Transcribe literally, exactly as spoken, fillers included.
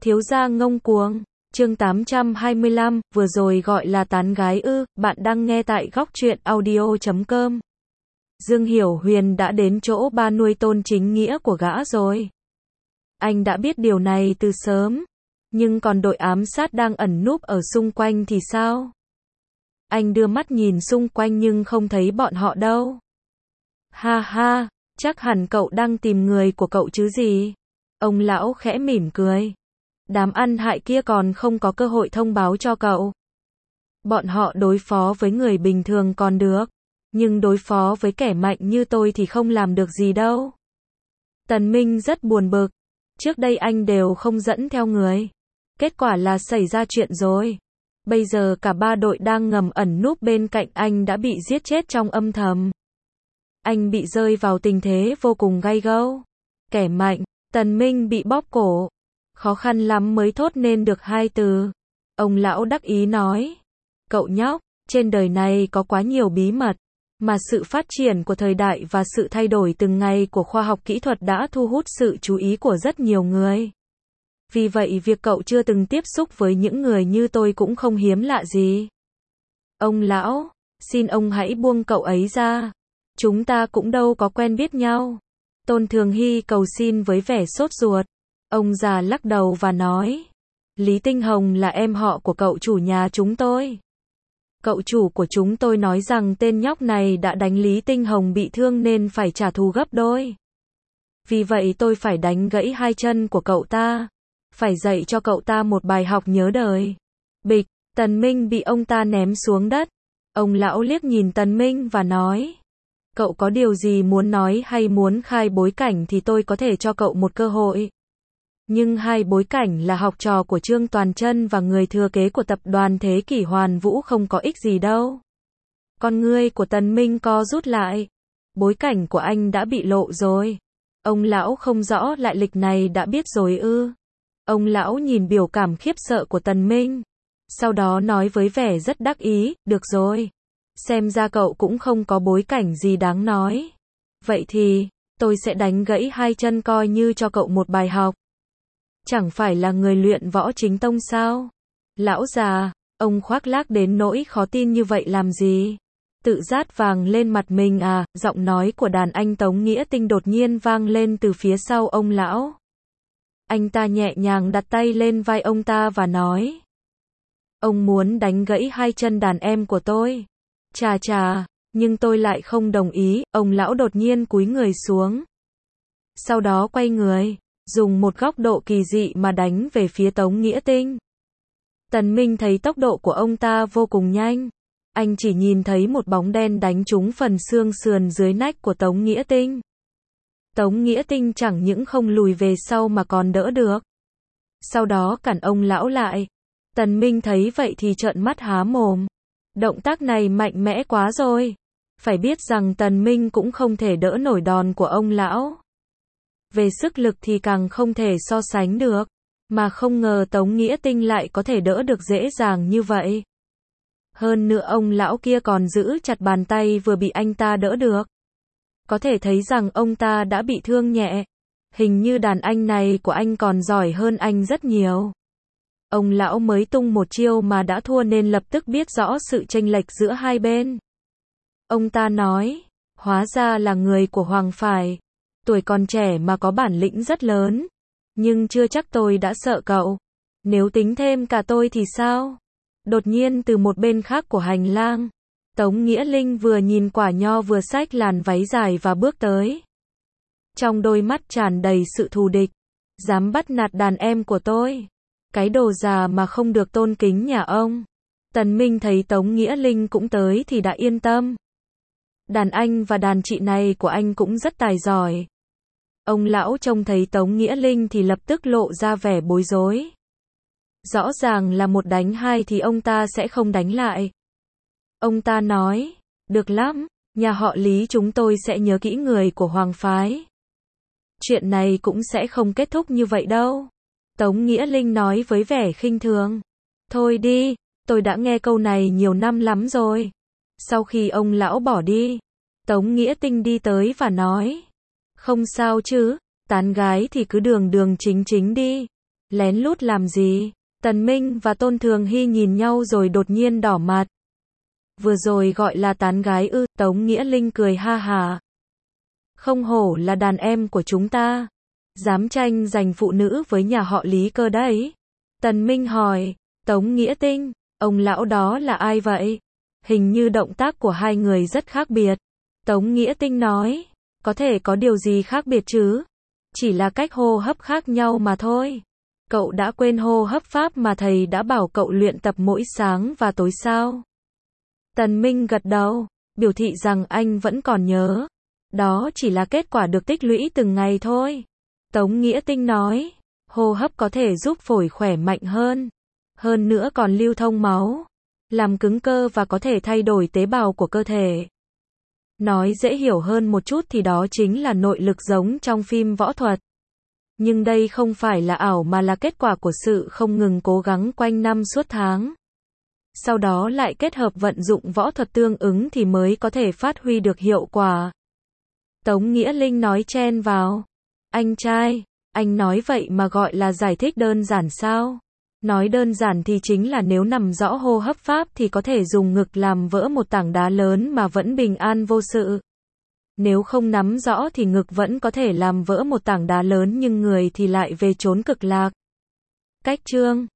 Thiếu gia ngông cuồng. Chương tám trăm hai mươi lăm, vừa rồi gọi là tán gái ư? Bạn đang nghe tại góc truyện audio chấm com. Dương Hiểu Huyền đã đến chỗ ba nuôi Tôn Chính Nghĩa của gã rồi. Anh đã biết điều này từ sớm, nhưng còn đội ám sát đang ẩn núp ở xung quanh thì sao? Anh đưa mắt nhìn xung quanh nhưng không thấy bọn họ đâu. Ha ha, chắc hẳn cậu đang tìm người của cậu chứ gì? Ông lão khẽ mỉm cười. Đám ăn hại kia còn không có cơ hội thông báo cho cậu. Bọn họ đối phó với người bình thường còn được, nhưng đối phó với kẻ mạnh như tôi thì không làm được gì đâu. Tần Minh rất buồn bực. Trước đây anh đều không dẫn theo người. Kết quả là xảy ra chuyện rồi. Bây giờ cả ba đội đang ngầm ẩn núp bên cạnh anh đã bị giết chết trong âm thầm. Anh bị rơi vào tình thế vô cùng gay gâu. Kẻ mạnh, Tần Minh bị bóp cổ. Khó khăn lắm mới thốt nên được hai từ. Ông lão đắc ý nói. Cậu nhóc, trên đời này có quá nhiều bí mật, mà sự phát triển của thời đại và sự thay đổi từng ngày của khoa học kỹ thuật đã thu hút sự chú ý của rất nhiều người. Vì vậy việc cậu chưa từng tiếp xúc với những người như tôi cũng không hiếm lạ gì. Ông lão, xin ông hãy buông cậu ấy ra. Chúng ta cũng đâu có quen biết nhau. Tôn Thường Hy cầu xin với vẻ sốt ruột. Ông già lắc đầu và nói. Lý Tinh Hồng là em họ của cậu chủ nhà chúng tôi. Cậu chủ của chúng tôi nói rằng tên nhóc này đã đánh Lý Tinh Hồng bị thương nên phải trả thù gấp đôi. Vì vậy tôi phải đánh gãy hai chân của cậu ta. Phải dạy cho cậu ta một bài học nhớ đời. Bịch, Tần Minh bị ông ta ném xuống đất. Ông lão liếc nhìn Tần Minh và nói. Cậu có điều gì muốn nói hay muốn khai bối cảnh thì tôi có thể cho cậu một cơ hội. Nhưng hai bối cảnh là học trò của Trương Toàn Chân và người thừa kế của tập đoàn Thế Kỷ Hoàn Vũ không có ích gì đâu. Con ngươi của Tần Minh co rút lại. Bối cảnh của anh đã bị lộ rồi. Ông lão không rõ lại lịch này đã biết rồi ư. Ông lão nhìn biểu cảm khiếp sợ của Tần Minh. Sau đó nói với vẻ rất đắc ý, được rồi. Xem ra cậu cũng không có bối cảnh gì đáng nói. Vậy thì, tôi sẽ đánh gãy hai chân coi như cho cậu một bài học. Chẳng phải là người luyện võ chính tông sao? Lão già, ông khoác lác đến nỗi khó tin như vậy làm gì? Tự rát vàng lên mặt mình à? Giọng nói của đàn anh Tống Nghĩa Tinh đột nhiên vang lên từ phía sau ông lão. Anh ta nhẹ nhàng đặt tay lên vai ông ta và nói. Ông muốn đánh gãy hai chân đàn em của tôi. Chà chà, nhưng tôi lại không đồng ý. Ông lão đột nhiên cúi người xuống. Sau đó quay người, dùng một góc độ kỳ dị mà đánh về phía Tống Nghĩa Tinh. Tần Minh thấy tốc độ của ông ta vô cùng nhanh. Anh chỉ nhìn thấy một bóng đen đánh trúng phần xương sườn dưới nách của Tống Nghĩa Tinh. Tống Nghĩa Tinh chẳng những không lùi về sau mà còn đỡ được. Sau đó cản ông lão lại. Tần Minh thấy vậy thì trợn mắt há mồm. Động tác này mạnh mẽ quá rồi. Phải biết rằng Tần Minh cũng không thể đỡ nổi đòn của ông lão. Về sức lực thì càng không thể so sánh được. Mà không ngờ Tống Nghĩa Tinh lại có thể đỡ được dễ dàng như vậy. Hơn nữa ông lão kia còn giữ chặt bàn tay vừa bị anh ta đỡ được. Có thể thấy rằng ông ta đã bị thương nhẹ. Hình như đàn anh này của anh còn giỏi hơn anh rất nhiều. Ông lão mới tung một chiêu mà đã thua nên lập tức biết rõ sự chênh lệch giữa hai bên. Ông ta nói, hóa ra là người của Hoàng Phải. Tuổi còn trẻ mà có bản lĩnh rất lớn. Nhưng chưa chắc tôi đã sợ cậu. Nếu tính thêm cả tôi thì sao? Đột nhiên từ một bên khác của hành lang, Tống Nghĩa Linh vừa nhìn quả nho vừa xách làn váy dài và bước tới. Trong đôi mắt tràn đầy sự thù địch. Dám bắt nạt đàn em của tôi. Cái đồ già mà không được tôn kính nhà ông. Tần Minh thấy Tống Nghĩa Linh cũng tới thì đã yên tâm. Đàn anh và đàn chị này của anh cũng rất tài giỏi. Ông lão trông thấy Tống Nghĩa Linh thì lập tức lộ ra vẻ bối rối. Rõ ràng là một đánh hai thì ông ta sẽ không đánh lại. Ông ta nói, được lắm, nhà họ Lý chúng tôi sẽ nhớ kỹ người của Hoàng Phái. Chuyện này cũng sẽ không kết thúc như vậy đâu. Tống Nghĩa Linh nói với vẻ khinh thường. Thôi đi, tôi đã nghe câu này nhiều năm lắm rồi. Sau khi ông lão bỏ đi, Tống Nghĩa Tinh đi tới và nói. Không sao chứ, tán gái thì cứ đường đường chính chính đi. Lén lút làm gì? Tần Minh và Tôn Thường Hy nhìn nhau rồi đột nhiên đỏ mặt. Vừa rồi gọi là tán gái ư? Tống Nghĩa Linh cười ha hả. Không hổ là đàn em của chúng ta. Dám tranh giành phụ nữ với nhà họ Lý cơ đấy. Tần Minh hỏi, Tống Nghĩa Tinh, ông lão đó là ai vậy? Hình như động tác của hai người rất khác biệt. Tống Nghĩa Tinh nói, có thể có điều gì khác biệt chứ? Chỉ là cách hô hấp khác nhau mà thôi. Cậu đã quên hô hấp pháp mà thầy đã bảo cậu luyện tập mỗi sáng và tối sao? Tần Minh gật đầu, biểu thị rằng anh vẫn còn nhớ. Đó chỉ là kết quả được tích lũy từng ngày thôi. Tống Nghĩa Tinh nói, hô hấp có thể giúp phổi khỏe mạnh hơn. Hơn nữa còn lưu thông máu, làm cứng cơ và có thể thay đổi tế bào của cơ thể. Nói dễ hiểu hơn một chút thì đó chính là nội lực giống trong phim võ thuật. Nhưng đây không phải là ảo mà là kết quả của sự không ngừng cố gắng quanh năm suốt tháng. Sau đó lại kết hợp vận dụng võ thuật tương ứng thì mới có thể phát huy được hiệu quả. Tống Nghĩa Linh nói chen vào. Anh trai, anh nói vậy mà gọi là giải thích đơn giản sao? Nói đơn giản thì chính là nếu nằm rõ hô hấp pháp thì có thể dùng ngực làm vỡ một tảng đá lớn mà vẫn bình an vô sự. Nếu không nắm rõ thì ngực vẫn có thể làm vỡ một tảng đá lớn nhưng người thì lại về chốn cực lạc. Cách chương